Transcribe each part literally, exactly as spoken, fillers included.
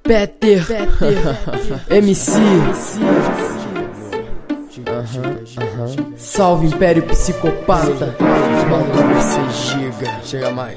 Peter, M C, salve Império Psicopata, Você giga, chega mais.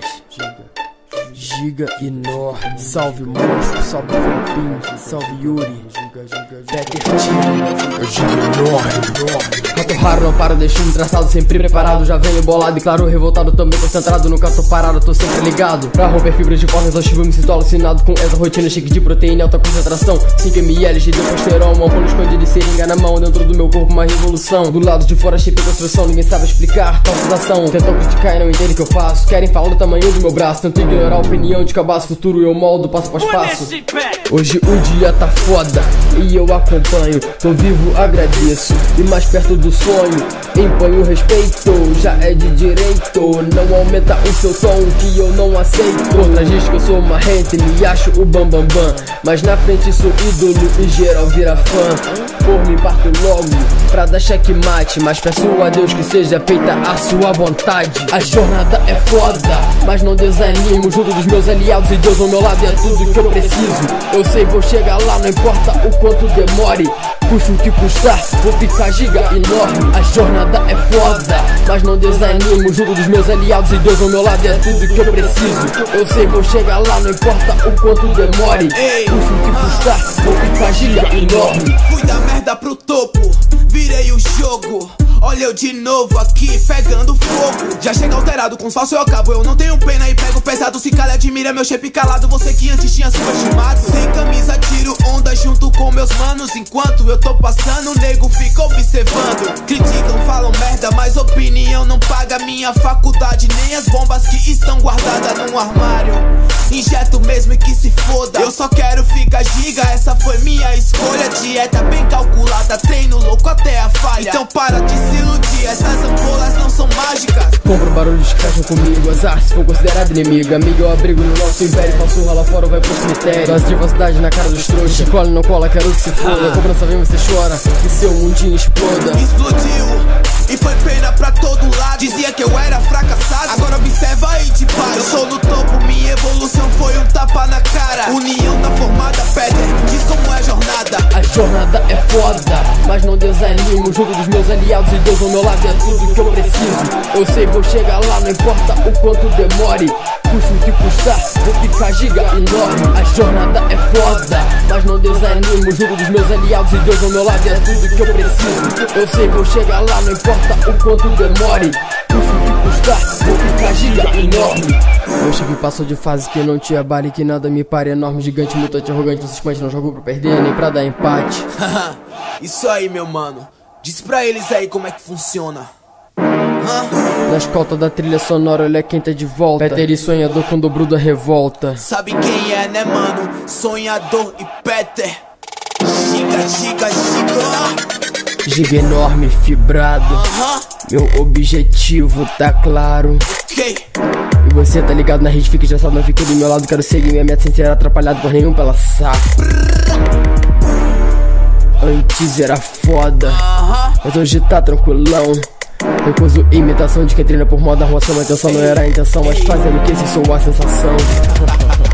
Giga e Nor, salve Monstro, salve Flopinho, salve Yuri, Peter Tino, eu giga e Nor. Rato raro, não paro, deixo um traçado sempre preparado. Já venho bolado e claro, revoltado, também concentrado. Nunca tô parado, tô sempre ligado pra romper fibras de forma exaustiva. Me sinto alucinado com essa rotina, shake de proteína e alta concentração. Cinco mililitros de deposterol, um ampolo escondido e seringa na mão. Dentro do meu corpo uma revolução, do lado de fora shape construção. Ninguém sabe explicar tal sensação. Tentam criticar e não entendem o que eu faço. Querem falar do tamanho do meu braço, tento ignorar a opinião de cabaço. Futuro eu moldo passo após passo. Hoje o dia tá foda e eu acompanho. Tô vivo, agradeço e mais perto do sonho. Imponho respeito, já é de direito. Não aumenta o seu tom que eu não aceito. Outras diz que eu sou uma rente, me acho o bambambam bam, bam. Mas na frente sou ídolo e geral vira fã. Por mim parto logo pra dar checkmate, mas peço a Deus que seja feita a sua vontade. A jornada é foda, mas não desanimo. Junto dos meus aliados e Deus ao meu lado é tudo que eu preciso. Eu sei vou chegar lá, não importa o quanto demore. Custe o que custar, vou ficar giga enorme. A jornada é foda, mas não desanimo. Junto dos meus aliados e Deus ao meu lado é tudo que eu preciso. Eu sei vou chegar lá, não importa o quanto demore. Custe o que custar, vou ficar giga enorme. Fui da merda pro topo, virei o jogo. Olha eu de novo aqui, pegando fogo. Já chega alterado, com falso eu acabo. Eu não tenho pena e pego pesado. Se calha admira meu shape calado. Você que antes tinha subestimado. Sem camisa tiro onda junto com meus manos. Enquanto eu tô passando, o nego fica observando. Criticam, falam merda, mas opinião não paga minha faculdade, nem as bombas que estão guardadas num armário. Injeto mesmo e que se foda. Eu só quero ficar giga, essa foi minha escolha. Dieta bem calculada, treino louco até a falha. Então para de se iludir, essas ampolas não são mágicas. Compro barulhos que cracham comigo, azar se for considerado inimigo. Amigo, eu abrigo no nosso império, faço lá fora ou vai pro cemitério. Dose de falsidade na cara dos trouxas, cola não cola, quero que se foda. A cobrança vem, você chora, que seu mundinho exploda. Explodiu e foi pena pra todo lado. Dizia que eu era fracassado, agora observa aí de baixo. Eu tô no topo, minha evolução foi um tapa na cara. União tá formada, Peter, diz como é a jornada. A jornada é foda, mas não desanimo. Junto dos meus aliados e Deus ao meu lado é tudo que eu preciso. Eu sei vou chegar lá, não importa o quanto demore. Custe o que custar, vou ficar giga enorme. A jornada é foda, mas não desanimo. Junto dos meus aliados e Deus ao meu lado é tudo que eu preciso. Eu sei vou chegar lá, não importa o quanto demore. Custe o que custar, vou ficar giga enorme. Meu chip passou de fase que não tinha bala e que nada me pare. Enorme, gigante, mutante, arrogante, não se espante, não jogo pra perder nem pra dar empate. Isso aí, meu mano, diz pra eles aí como é que funciona. Na escolta da trilha sonora, olha quem tá de volta. Peter e sonhador com o dobro da revolta. Sabe quem é, né, mano? Sonhador e Peter. Giga, giga, giga. Giga enorme, fibrado. Aham. Meu objetivo tá claro. Ok. E você tá ligado na rede, fica estressado, não fica do meu lado. Quero seguir minha meta sem ser atrapalhado por nenhum pela saco. Antes era foda, Aham. mas hoje tá tranquilão. Recuso imitação de quem treina por moda, arruação. A intenção não era a intenção, mas fazendo que esse sou a sensação.